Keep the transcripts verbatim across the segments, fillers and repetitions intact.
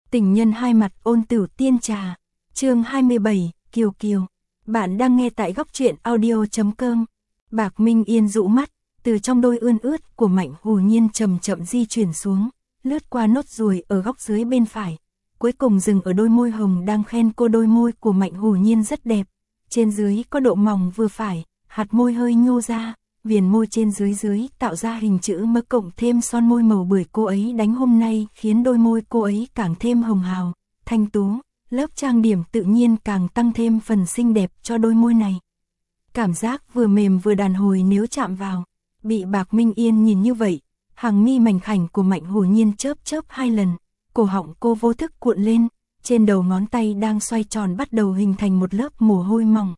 Tình nhân hai mặt ôn tửu tiên trà. Chương hai mươi bảy, Kiều Kiều. Bạn đang nghe tại góc truyện audio chấm com. Bạc Minh Yên dụ mắt, từ trong đôi ươn ướt của Mạnh Hủ Nhiên chậm chậm di chuyển xuống, lướt qua nốt ruồi ở góc dưới bên phải, cuối cùng dừng ở đôi môi hồng đang khen cô. Đôi môi của Mạnh Hủ Nhiên rất đẹp, trên dưới có độ mỏng vừa phải, hạt môi hơi nhô ra, viền môi trên dưới dưới tạo ra hình chữ M cộng thêm son môi màu bưởi cô ấy đánh hôm nay khiến đôi môi cô ấy càng thêm hồng hào, thanh tú, lớp trang điểm tự nhiên càng tăng thêm phần xinh đẹp cho đôi môi này. Cảm giác vừa mềm vừa đàn hồi nếu chạm vào. Bị Bạc Minh Yên nhìn như vậy, hàng mi mảnh khảnh của Mạnh Hủ Nhiên chớp chớp hai lần, cổ họng cô vô thức cuộn lên, trên đầu ngón tay đang xoay tròn bắt đầu hình thành một lớp mồ hôi mỏng.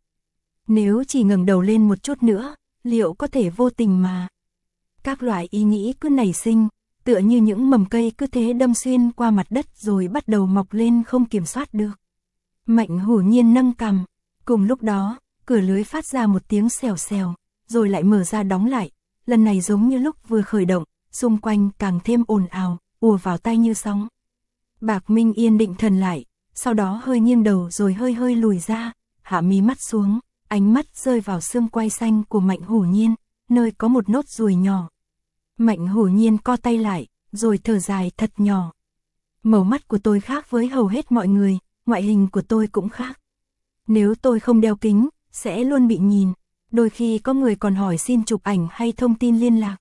Nếu chỉ ngẩng đầu lên một chút nữa, liệu có thể vô tình mà. Các loại ý nghĩ cứ nảy sinh, tựa như những mầm cây cứ thế đâm xuyên qua mặt đất rồi bắt đầu mọc lên không kiểm soát được. Mạnh Hủ Nhiên nâng cằm, cùng lúc đó, cửa lưới phát ra một tiếng xèo xèo, rồi lại mở ra đóng lại, lần này giống như lúc vừa khởi động, xung quanh càng thêm ồn ào, ùa vào tai như sóng. Bạc Minh Yên định thần lại, sau đó hơi nghiêng đầu rồi hơi hơi lùi ra, hạ mí mắt xuống, ánh mắt rơi vào xương quai xanh của Mạnh Hủ Nhiên, nơi có một nốt ruồi nhỏ. Mạnh Hủ Nhiên co tay lại, rồi thở dài thật nhỏ. Màu mắt của tôi khác với hầu hết mọi người, ngoại hình của tôi cũng khác. Nếu tôi không đeo kính, sẽ luôn bị nhìn. Đôi khi có người còn hỏi xin chụp ảnh hay thông tin liên lạc.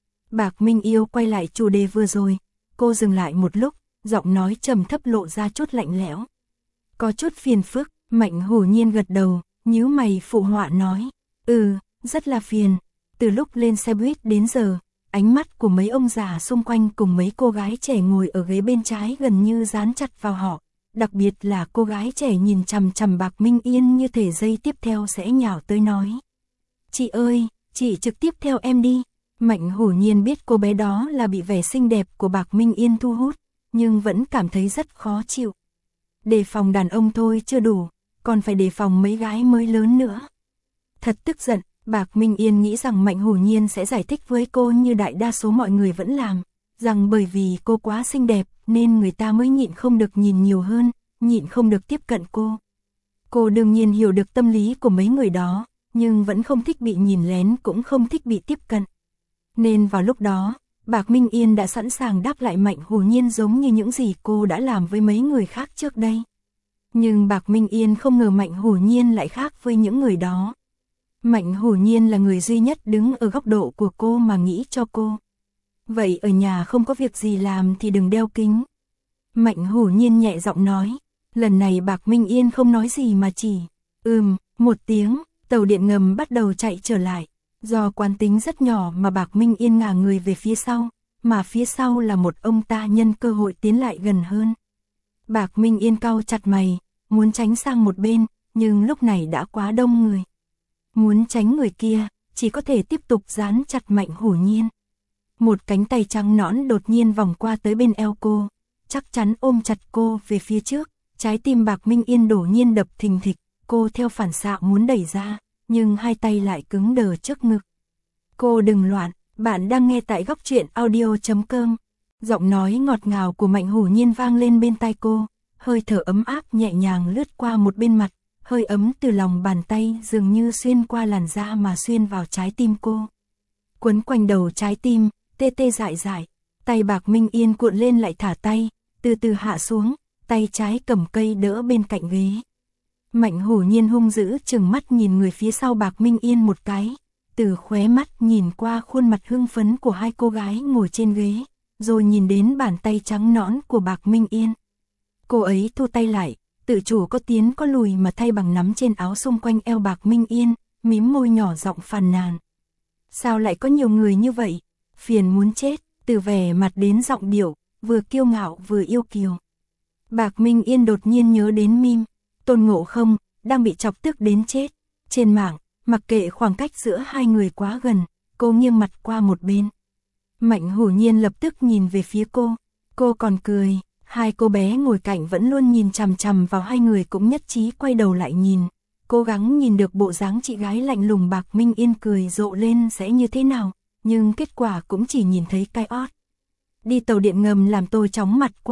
Bạc Minh Yêu quay lại chủ đề vừa rồi, cô dừng lại một lúc, giọng nói trầm thấp lộ ra chút lạnh lẽo. Có chút phiền phức. Mạnh Hủ Nhiên gật đầu, nhíu mày phụ họa nói, ừ, rất là phiền. Từ lúc lên xe buýt đến giờ, ánh mắt của mấy ông già xung quanh cùng mấy cô gái trẻ ngồi ở ghế bên trái gần như dán chặt vào họ. Đặc biệt là cô gái trẻ nhìn chằm chằm Bạc Minh Yên như thể giây tiếp theo sẽ nhào tới nói. Chị ơi, chị trực tiếp theo em đi. Mạnh Hủ Nhiên biết cô bé đó là bị vẻ xinh đẹp của Bạc Minh Yên thu hút, nhưng vẫn cảm thấy rất khó chịu. Đề phòng đàn ông thôi chưa đủ, còn phải đề phòng mấy gái mới lớn nữa. Thật tức giận, Bạc Minh Yên nghĩ rằng Mạnh Hủ Nhiên sẽ giải thích với cô như đại đa số mọi người vẫn làm, rằng bởi vì cô quá xinh đẹp nên người ta mới nhịn không được nhìn nhiều hơn, nhịn không được tiếp cận cô. Cô đương nhiên hiểu được tâm lý của mấy người đó, nhưng vẫn không thích bị nhìn lén cũng không thích bị tiếp cận. Nên vào lúc đó, Bạc Minh Yên đã sẵn sàng đáp lại Mạnh Hủ Nhiên giống như những gì cô đã làm với mấy người khác trước đây. Nhưng Bạc Minh Yên không ngờ Mạnh Hủ Nhiên lại khác với những người đó. Mạnh Hủ Nhiên là người duy nhất đứng ở góc độ của cô mà nghĩ cho cô. Vậy ở nhà không có việc gì làm thì đừng đeo kính. Mạnh Hủ Nhiên nhẹ giọng nói. Lần này Bạc Minh Yên không nói gì mà chỉ ừm, một tiếng, tàu điện ngầm bắt đầu chạy trở lại. Do quán tính rất nhỏ mà Bạc Minh Yên ngả người về phía sau, mà phía sau là một ông ta nhân cơ hội tiến lại gần hơn. Bạc Minh Yên cau chặt mày, muốn tránh sang một bên, nhưng lúc này đã quá đông người. Muốn tránh người kia, chỉ có thể tiếp tục dán chặt Mạnh Hủ Nhiên. Một cánh tay trắng nõn đột nhiên vòng qua tới bên eo cô, chắc chắn ôm chặt cô về phía trước. Trái tim Bạc Minh Yên đột nhiên đập thình thịch, cô theo phản xạ muốn đẩy ra, nhưng hai tay lại cứng đờ trước ngực. Cô đừng loạn, bạn đang nghe tại góc truyện audio chấm com. Giọng nói ngọt ngào của Mạnh Hủ Nhiên vang lên bên tai cô, hơi thở ấm áp nhẹ nhàng lướt qua một bên mặt, hơi ấm từ lòng bàn tay dường như xuyên qua làn da mà xuyên vào trái tim cô. Quấn quanh đầu trái tim, tê tê dại dại, tay Bạc Minh Yên cuộn lên lại thả tay, từ từ hạ xuống, tay trái cầm cây đỡ bên cạnh ghế. Mạnh Hủ Nhiên hung dữ chừng mắt nhìn người phía sau Bạc Minh Yên một cái, từ khóe mắt nhìn qua khuôn mặt hưng phấn của hai cô gái ngồi trên ghế, rồi nhìn đến bàn tay trắng nõn của Bạc Minh Yên. Cô ấy thu tay lại, tự chủ có tiến có lùi mà thay bằng nắm trên áo xung quanh eo Bạc Minh Yên, mím môi nhỏ giọng phàn nàn. Sao lại có nhiều người như vậy? Phiền muốn chết, từ vẻ mặt đến giọng điệu, vừa kiêu ngạo vừa yêu kiều. Bạc Minh Yên đột nhiên nhớ đến meme Tôn Ngộ Không, đang bị chọc tức đến chết. Trên mạng, mặc kệ khoảng cách giữa hai người quá gần, cô nghiêng mặt qua một bên. Mạnh Hủ Nhiên lập tức nhìn về phía cô, cô còn cười, hai cô bé ngồi cạnh vẫn luôn nhìn chằm chằm vào hai người cũng nhất trí quay đầu lại nhìn, cố gắng nhìn được bộ dáng chị gái lạnh lùng Bạc Minh Yên cười rộ lên sẽ như thế nào, nhưng kết quả cũng chỉ nhìn thấy cái ót. Đi tàu điện ngầm làm tôi chóng mặt quá.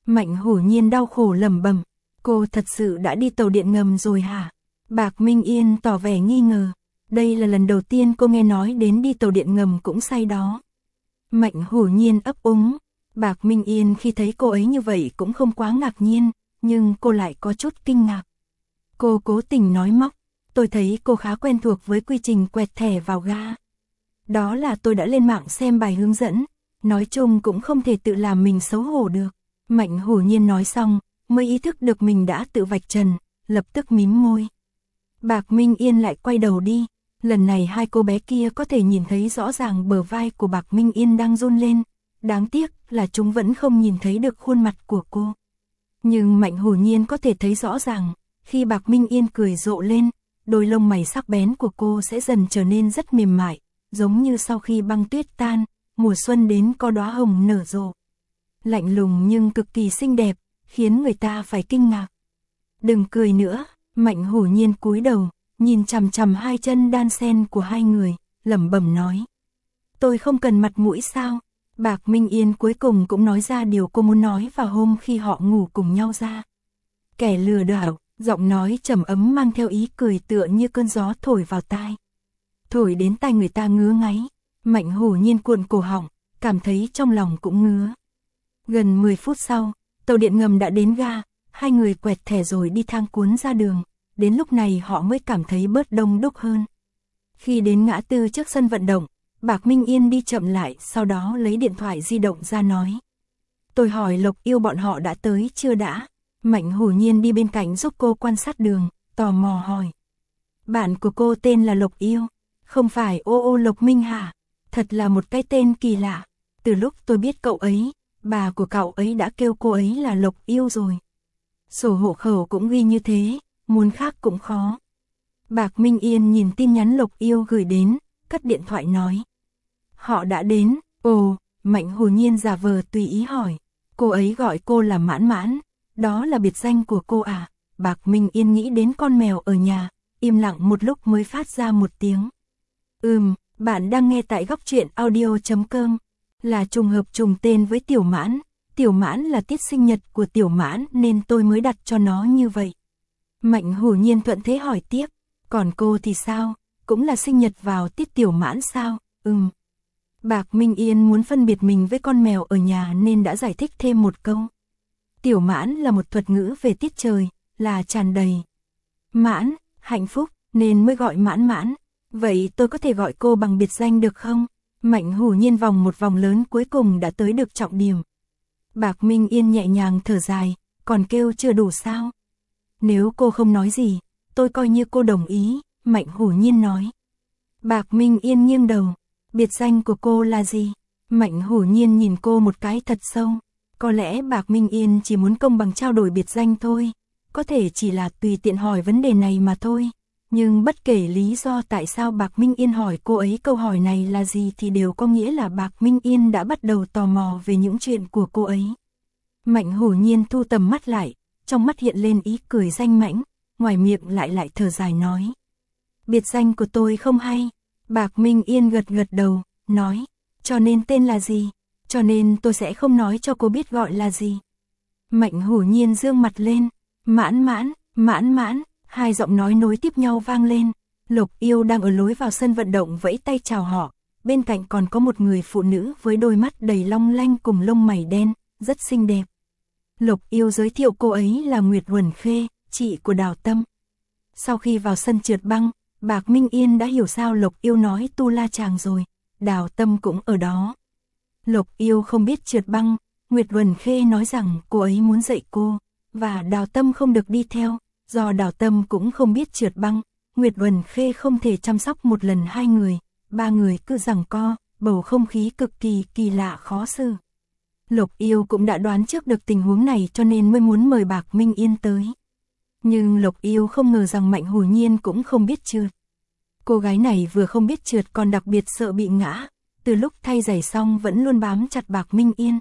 Mạnh Hổ Nhiên đau khổ lẩm bẩm, cô thật sự đã đi tàu điện ngầm rồi hả? Bạc Minh Yên tỏ vẻ nghi ngờ, đây là lần đầu tiên cô nghe nói đến đi tàu điện ngầm cũng say đó. Mạnh Hổ Nhiên ấp úng, Bạc Minh Yên khi thấy cô ấy như vậy cũng không quá ngạc nhiên, nhưng cô lại có chút kinh ngạc. Cô cố tình nói móc, tôi thấy cô khá quen thuộc với quy trình quẹt thẻ vào ga. Đó là tôi đã lên mạng xem bài hướng dẫn, nói chung cũng không thể tự làm mình xấu hổ được. Mạnh Hổ Nhiên nói xong, mới ý thức được mình đã tự vạch trần, lập tức mím môi. Bạc Minh Yên lại quay đầu đi, lần này hai cô bé kia có thể nhìn thấy rõ ràng bờ vai của Bạc Minh Yên đang run lên, đáng tiếc là chúng vẫn không nhìn thấy được khuôn mặt của cô. Nhưng Mạnh Hổ Nhiên có thể thấy rõ ràng, khi Bạc Minh Yên cười rộ lên, đôi lông mày sắc bén của cô sẽ dần trở nên rất mềm mại, giống như sau khi băng tuyết tan, mùa xuân đến có đóa hồng nở rộ. Lạnh lùng nhưng cực kỳ xinh đẹp, khiến người ta phải kinh ngạc. Đừng cười nữa, Mạnh Hổ Nhiên cúi đầu, nhìn chằm chằm hai chân đan sen của hai người, lẩm bẩm nói. Tôi không cần mặt mũi sao? Bạc Minh Yên cuối cùng cũng nói ra điều cô muốn nói vào hôm khi họ ngủ cùng nhau ra. Kẻ lừa đảo, giọng nói trầm ấm mang theo ý cười tựa như cơn gió thổi vào tai. Thổi đến tai người ta ngứa ngáy, Mạnh Hổ Nhiên cuộn cổ họng, cảm thấy trong lòng cũng ngứa. Gần mười phút sau, tàu điện ngầm đã đến ga, hai người quẹt thẻ rồi đi thang cuốn ra đường, đến lúc này họ mới cảm thấy bớt đông đúc hơn. Khi đến ngã tư trước sân vận động, Bạc Minh Yên đi chậm lại, sau đó lấy điện thoại di động ra nói. Tôi hỏi Lộc Yêu bọn họ đã tới chưa đã? Mạnh Hổ Nhiên đi bên cạnh giúp cô quan sát đường, tò mò hỏi. Bạn của cô tên là Lộc Yêu, không phải ô ô Lộc Minh hả? Thật là một cái tên kỳ lạ. Từ lúc tôi biết cậu ấy, bà của cậu ấy đã kêu cô ấy là Lộc Yêu rồi. Sổ hộ khẩu cũng ghi như thế, muốn khác cũng khó. Bạc Minh Yên nhìn tin nhắn Lộc Yêu gửi đến, cất điện thoại nói. Họ đã đến, ồ, Mạnh Hổ Nhiên giả vờ tùy ý hỏi. Cô ấy gọi cô là Mãn Mãn, đó là biệt danh của cô à? Bạc Minh Yên nghĩ đến con mèo ở nhà, im lặng một lúc mới phát ra một tiếng. Ừm, bạn đang nghe tại góc truyện audio chấm com, là trùng hợp trùng tên với Tiểu Mãn. Tiểu Mãn là tiết sinh nhật của Tiểu Mãn nên tôi mới đặt cho nó như vậy. Mạnh Hổ Nhiên thuận thế hỏi tiếp, còn cô thì sao, cũng là sinh nhật vào tiết Tiểu Mãn sao? Ừm. Bạc Minh Yên muốn phân biệt mình với con mèo ở nhà nên đã giải thích thêm một câu. Tiểu Mãn là một thuật ngữ về tiết trời, là tràn đầy mãn, hạnh phúc, nên mới gọi Mãn Mãn. Vậy tôi có thể gọi cô bằng biệt danh được không? Mạnh Hổ Nhiên vòng một vòng lớn cuối cùng đã tới được trọng điểm. Bạc Minh Yên nhẹ nhàng thở dài, còn kêu chưa đủ sao? Nếu cô không nói gì, tôi coi như cô đồng ý, Mạnh Hổ Nhiên nói. Bạc Minh Yên nghiêng đầu, biệt danh của cô là gì? Mạnh Hổ Nhiên nhìn cô một cái thật sâu. Có lẽ Bạc Minh Yên chỉ muốn công bằng trao đổi biệt danh thôi, có thể chỉ là tùy tiện hỏi vấn đề này mà thôi. Nhưng bất kể lý do tại sao Bạc Minh Yên hỏi cô ấy câu hỏi này là gì thì đều có nghĩa là Bạc Minh Yên đã bắt đầu tò mò về những chuyện của cô ấy. Mạnh Hổ Nhiên thu tầm mắt lại, trong mắt hiện lên ý cười danh mãnh, ngoài miệng lại lại thở dài nói. Biệt danh của tôi không hay. Bạc Minh Yên gật gật đầu, nói, cho nên tên là gì? Cho nên tôi sẽ không nói cho cô biết gọi là gì. Mạnh Hổ Nhiên dương mặt lên, Mãn Mãn, Mãn Mãn, hai giọng nói nối tiếp nhau vang lên. Lộc Yêu đang ở lối vào sân vận động vẫy tay chào họ, bên cạnh còn có một người phụ nữ với đôi mắt đầy long lanh cùng lông mày đen, rất xinh đẹp. Lộc Yêu giới thiệu cô ấy là Nguyệt Huẩn Khê, chị của Đào Tâm. Sau khi vào sân trượt băng, Bạc Minh Yên đã hiểu sao Lộc Yêu nói tu la chàng rồi, Đào Tâm cũng ở đó. Lộc Yêu không biết trượt băng, Nguyệt Huẩn Khê nói rằng cô ấy muốn dạy cô, và Đào Tâm không được đi theo, do Đào Tâm cũng không biết trượt băng, Nguyệt Huẩn Khê không thể chăm sóc một lần hai người, ba người cứ giằng co, bầu không khí cực kỳ kỳ lạ khó xử. Lộc Yêu cũng đã đoán trước được tình huống này cho nên mới muốn mời Bạc Minh Yên tới. Nhưng Lộc Yêu không ngờ rằng Mạnh Hổ Nhiên cũng không biết trượt. Cô gái này vừa không biết trượt còn đặc biệt sợ bị ngã, từ lúc thay giày xong vẫn luôn bám chặt Bạc Minh Yên.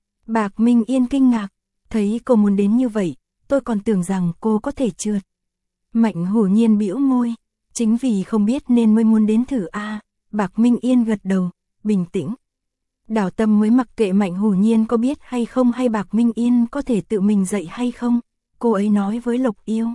Bạc Minh Yên kinh ngạc, thấy cô muốn đến như vậy, tôi còn tưởng rằng cô có thể trượt. Mạnh Hổ Nhiên bĩu môi, chính vì không biết nên mới muốn đến thử a. À. Bạc Minh Yên gật đầu, bình tĩnh. Đào Tâm mới mặc kệ Mạnh Hủ Nhiên có biết hay không hay Bạc Minh Yên có thể tự mình dậy hay không, cô ấy nói với Lộc Yêu.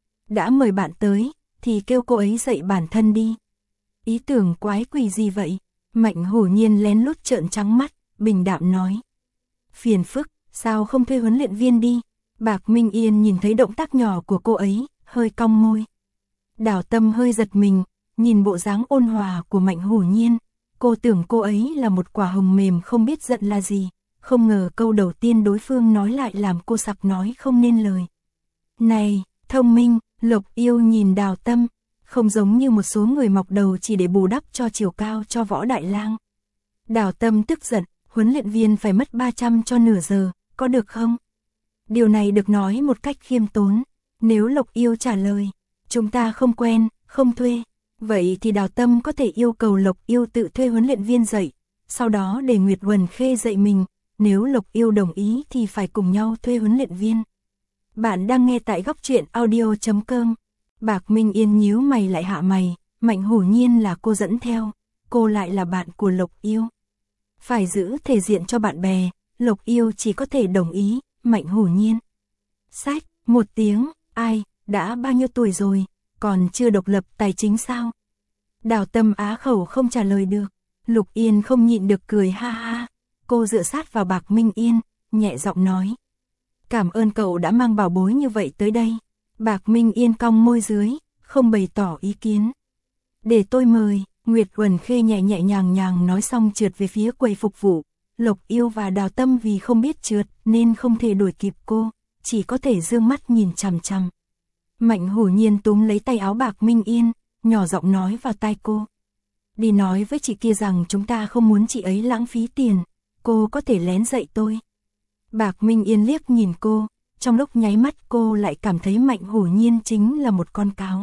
Đã mời bạn tới, thì kêu cô ấy dậy bản thân đi. Ý tưởng quái quỷ gì vậy? Mạnh Hủ Nhiên lén lút trợn trắng mắt, bình đạm nói. Phiền phức, sao không thuê huấn luyện viên đi? Bạc Minh Yên nhìn thấy động tác nhỏ của cô ấy, hơi cong môi. Đào Tâm hơi giật mình, nhìn bộ dáng ôn hòa của Mạnh Hủ Nhiên. Cô tưởng cô ấy là một quả hồng mềm không biết giận là gì, không ngờ câu đầu tiên đối phương nói lại làm cô sặc nói không nên lời. Này, thông minh, Lộc Yêu nhìn Đào Tâm, không giống như một số người mọc đầu chỉ để bù đắp cho chiều cao cho Võ Đại Lang. Đào Tâm tức giận, huấn luyện viên phải mất ba trăm cho nửa giờ, có được không? Điều này được nói một cách khiêm tốn. Nếu Lộc Yêu trả lời, chúng ta không quen, không thuê, vậy thì Đào Tâm có thể yêu cầu Lộc Yêu tự thuê huấn luyện viên dạy, sau đó để Nguyệt Huẩn Khê dạy mình, nếu Lộc Yêu đồng ý thì phải cùng nhau thuê huấn luyện viên. Bạn đang nghe tại góc truyện audio chấm com. Bạc Minh Yên nhíu mày lại hạ mày, Mạnh Hủ Nhiên là cô dẫn theo, cô lại là bạn của Lộc Yêu. Phải giữ thể diện cho bạn bè, Lộc Yêu chỉ có thể đồng ý, Mạnh Hủ Nhiên. Sách, một tiếng, ai, đã bao nhiêu tuổi rồi, còn chưa độc lập tài chính sao? Đào Tâm á khẩu không trả lời được, Lục Yên không nhịn được cười ha ha, cô dựa sát vào Bạc Minh Yên, nhẹ giọng nói. Cảm ơn cậu đã mang bảo bối như vậy tới đây. Bạc Minh Yên cong môi dưới, không bày tỏ ý kiến. Để tôi mời, Nguyệt Huẩn Khê nhẹ nhẹ nhàng nhàng nói xong trượt về phía quầy phục vụ. Lộc Yêu và Đào Tâm vì không biết trượt nên không thể đuổi kịp cô, chỉ có thể dương mắt nhìn chằm chằm. Mạnh Hủ Nhiên túm lấy tay áo Bạc Minh Yên, nhỏ giọng nói vào tai cô. Đi nói với chị kia rằng chúng ta không muốn chị ấy lãng phí tiền, cô có thể lén dạy tôi. Bạc Minh Yên liếc nhìn cô, trong lúc nháy mắt cô lại cảm thấy Mạnh Hủ Nhiên chính là một con cáo.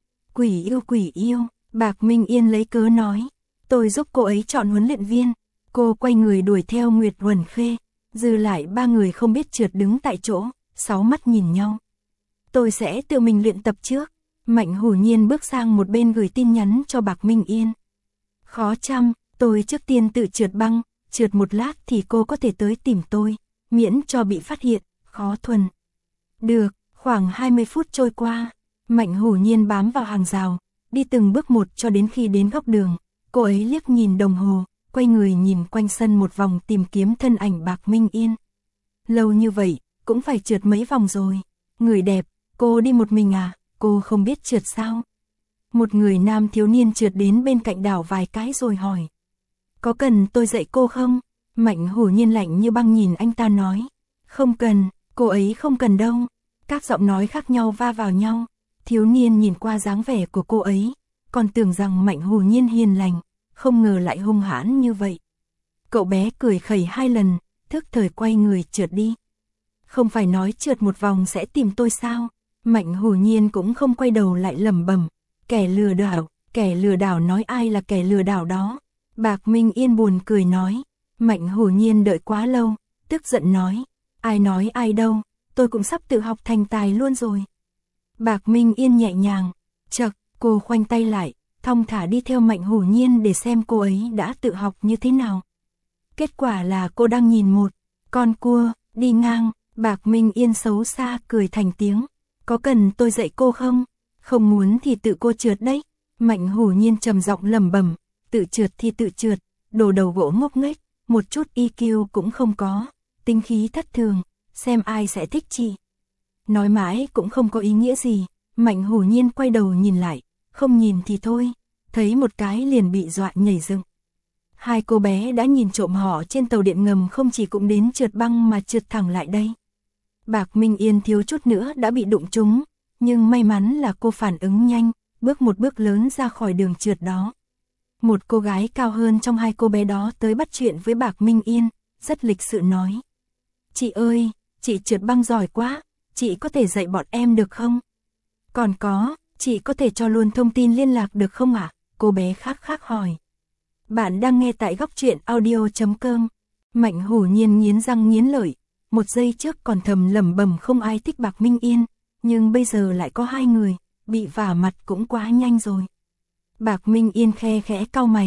Quỷ yêu quỷ yêu, Bạc Minh Yên lấy cớ nói, tôi giúp cô ấy chọn huấn luyện viên. Cô quay người đuổi theo Nguyệt Huẩn Khê, dư lại ba người không biết trượt đứng tại chỗ, sáu mắt nhìn nhau. Tôi sẽ tự mình luyện tập trước. Mạnh Hủ Nhiên bước sang một bên gửi tin nhắn cho Bạc Minh Yên. Khó chăm, tôi trước tiên tự trượt băng, trượt một lát thì cô có thể tới tìm tôi, miễn cho bị phát hiện, khó thuần. Được, khoảng hai mươi phút trôi qua, Mạnh Hủ Nhiên bám vào hàng rào, đi từng bước một cho đến khi đến góc đường, cô ấy liếc nhìn đồng hồ, quay người nhìn quanh sân một vòng tìm kiếm thân ảnh Bạc Minh Yên. Lâu như vậy, cũng phải trượt mấy vòng rồi. Người đẹp, cô đi một mình à, cô không biết trượt sao? Một người nam thiếu niên trượt đến bên cạnh đảo vài cái rồi hỏi. Có cần tôi dạy cô không? Mạnh Hủ Nhiên lạnh như băng nhìn anh ta nói. Không cần, cô ấy không cần đâu. Các giọng nói khác nhau va vào nhau. Thiếu niên nhìn qua dáng vẻ của cô ấy, còn tưởng rằng Mạnh Hủ Nhiên hiền lành, không ngờ lại hung hãn như vậy. Cậu bé cười khẩy hai lần, thức thời quay người trượt đi. Không phải nói trượt một vòng sẽ tìm tôi sao? Mạnh Hủ Nhiên cũng không quay đầu lại lẩm bẩm, kẻ lừa đảo, kẻ lừa đảo nói ai là kẻ lừa đảo đó. Bạc Minh Yên buồn cười nói, Mạnh Hủ Nhiên đợi quá lâu, tức giận nói, ai nói ai đâu, tôi cũng sắp tự học thành tài luôn rồi. Bạc Minh Yên nhẹ nhàng, chậc, cô khoanh tay lại, thong thả đi theo Mạnh Hủ Nhiên để xem cô ấy đã tự học như thế nào. Kết quả là cô đang nhìn một con cua đi ngang. Bạc Minh Yên xấu xa cười thành tiếng. Có cần tôi dạy cô không? Không muốn thì tự cô trượt đấy. Mạnh Hủ Nhiên trầm giọng lẩm bẩm, tự trượt thì tự trượt, đồ đầu gỗ ngốc nghếch, một chút i kiu cũng không có, tính khí thất thường, xem ai sẽ thích chị. Nói mãi cũng không có ý nghĩa gì. Mạnh Hủ Nhiên quay đầu nhìn lại, không nhìn thì thôi, thấy một cái liền bị dọa nhảy dựng. Hai cô bé đã nhìn trộm họ trên tàu điện ngầm không chỉ cũng đến trượt băng mà trượt thẳng lại đây. Bạc Minh Yên thiếu chút nữa đã bị đụng trúng, nhưng may mắn là cô phản ứng nhanh, bước một bước lớn ra khỏi đường trượt đó. Một cô gái cao hơn trong hai cô bé đó tới bắt chuyện với Bạc Minh Yên, rất lịch sự nói. Chị ơi, chị trượt băng giỏi quá, chị có thể dạy bọn em được không? Còn có, chị có thể cho luôn thông tin liên lạc được không ạ? À? Cô bé khác khác hỏi. Bạn đang nghe tại góc truyện audio chấm com. Mạnh Hủ Nhiên nghiến răng nghiến lợi, một giây trước còn thầm lẩm bẩm không ai thích Bạc Minh Yên, nhưng bây giờ lại có hai người, bị vả mặt cũng quá nhanh rồi. Bạc Minh Yên khe khẽ cau mày,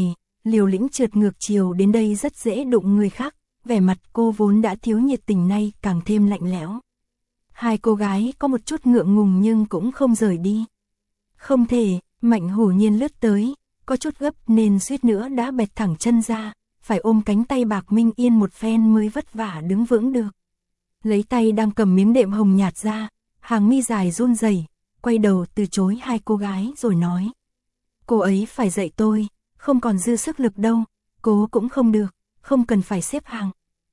liều lĩnh trượt ngược chiều đến đây rất dễ đụng người khác, vẻ mặt cô vốn đã thiếu nhiệt tình nay càng thêm lạnh lẽo. Hai cô gái có một chút ngượng ngùng nhưng cũng không rời đi. Không thể, Mạnh Hổ Nhiên lướt tới, có chút gấp nên suýt nữa đã bẹt thẳng chân ra, phải ôm cánh tay Bạc Minh Yên một phen mới vất vả đứng vững được. Lấy tay đang cầm miếng đệm hồng nhạt ra, hàng mi dài run rẩy, quay đầu từ chối hai cô gái rồi nói. Cô ấy phải dạy tôi, không còn dư sức lực đâu, cố cũng không được, không cần phải xếp hàng.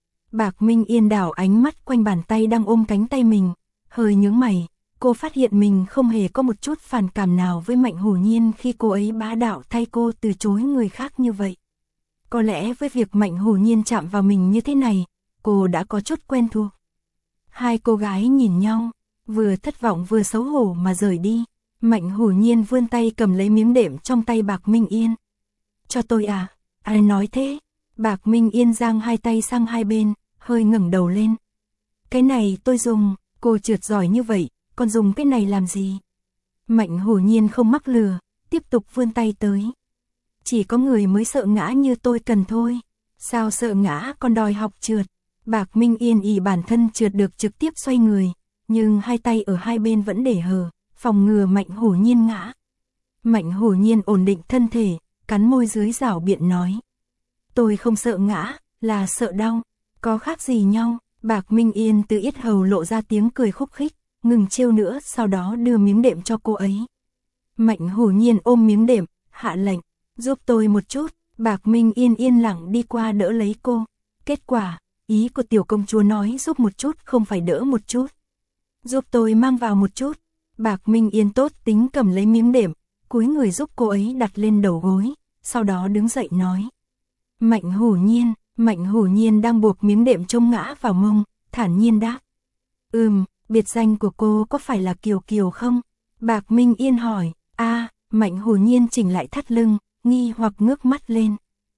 Bạc Minh Yên đảo ánh mắt quanh bàn tay đang ôm cánh tay mình, hơi nhướng mày, cô phát hiện mình không hề có một chút phản cảm nào với Mạnh Hổ Nhiên khi cô ấy bá đạo thay cô từ chối người khác như vậy. Có lẽ với việc Mạnh Hổ Nhiên chạm vào mình như thế này, cô đã có chút quen thuộc. Hai cô gái nhìn nhau, vừa thất vọng vừa xấu hổ mà rời đi. Mạnh Hổ Nhiên vươn tay cầm lấy miếng đệm trong tay Bạc Minh Yên. Cho tôi à? Ai nói thế? Bạc Minh Yên giang hai tay sang hai bên, hơi ngẩng đầu lên. Cái này tôi dùng, cô trượt giỏi như vậy, còn dùng cái này làm gì? Mạnh Hổ Nhiên không mắc lừa, tiếp tục vươn tay tới. Chỉ có người mới sợ ngã như tôi cần thôi. Sao sợ ngã còn đòi học trượt? Bạc Minh Yên ỷ bản thân trượt được trực tiếp xoay người, nhưng hai tay ở hai bên vẫn để hờ, phòng ngừa Mạnh Hổ Nhiên ngã. Mạnh Hổ Nhiên ổn định thân thể, cắn môi dưới rảo biện nói. Tôi không sợ ngã, là sợ đau, có khác gì nhau? Bạc Minh Yên từ yết hầu lộ ra tiếng cười khúc khích, ngừng trêu nữa sau đó đưa miếng đệm cho cô ấy. Mạnh Hổ Nhiên ôm miếng đệm, hạ lệnh, giúp tôi một chút. Bạc Minh Yên yên lặng đi qua đỡ lấy cô. Kết quả, ý của tiểu công chúa nói giúp một chút không phải đỡ một chút. Giúp tôi mang vào một chút. Bạc Minh Yên tốt tính cầm lấy miếng đệm, cúi người giúp cô ấy đặt lên đầu gối, sau đó đứng dậy nói. Mạnh Hổ Nhiên, Mạnh Hổ Nhiên đang buộc miếng đệm trông ngã vào mông, thản nhiên đáp. Ừm, biệt danh của cô có phải là Kiều Kiều không? Bạc Minh Yên hỏi. A, à, Mạnh Hổ Nhiên chỉnh lại thắt lưng, nghi hoặc ngước mắt lên.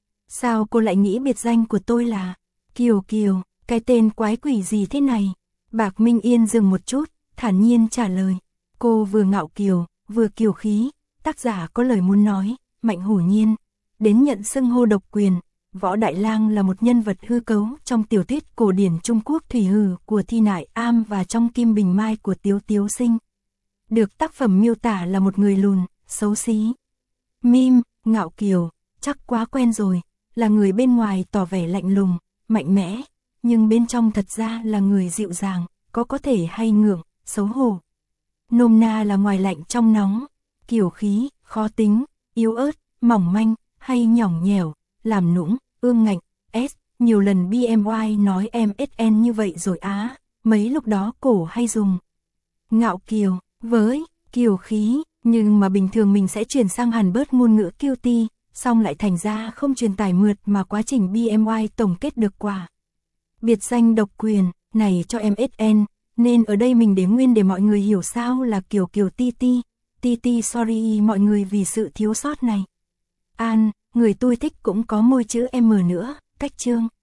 Sao cô lại nghĩ biệt danh của tôi là Kiều Kiều, cái tên quái quỷ gì thế này? Bạc Minh Yên dừng một chút, thản nhiên trả lời. Cô vừa ngạo kiều, vừa kiều khí, tác giả có lời muốn nói, Mạnh Hổ Nhiên. Đến nhận xưng hô độc quyền, Võ Đại Lang là một nhân vật hư cấu trong tiểu thuyết cổ điển Trung Quốc Thủy Hử của Thi Nại Am và trong Kim Bình Mai của Tiếu Tiếu Sinh. Được tác phẩm miêu tả là một người lùn, xấu xí. Mim, ngạo kiều, chắc quá quen rồi, là người bên ngoài tỏ vẻ lạnh lùng, mạnh mẽ, nhưng bên trong thật ra là người dịu dàng, có có thể hay ngượng, xấu hổ. Nôm na là ngoài lạnh trong nóng, kiều khí, khó tính, yếu ớt, mỏng manh, hay nhỏng nhẻo, làm nũng, ương ngạnh, S, nhiều lần bê em i nói em ét en như vậy rồi á, mấy lúc đó cổ hay dùng. Ngạo kiều, với, kiều khí, nhưng mà bình thường mình sẽ chuyển sang hẳn bớt ngôn ngữ cutie, xong lại thành ra không truyền tải mượt mà quá trình bê em i tổng kết được quả. Biệt danh độc quyền, này cho em ét en, nên ở đây mình để nguyên để mọi người hiểu sao là Kiều Kiều Ti Ti, Ti Ti sorry mọi người vì sự thiếu sót này. An, người tôi thích cũng có môi chữ M nữa, cách chương.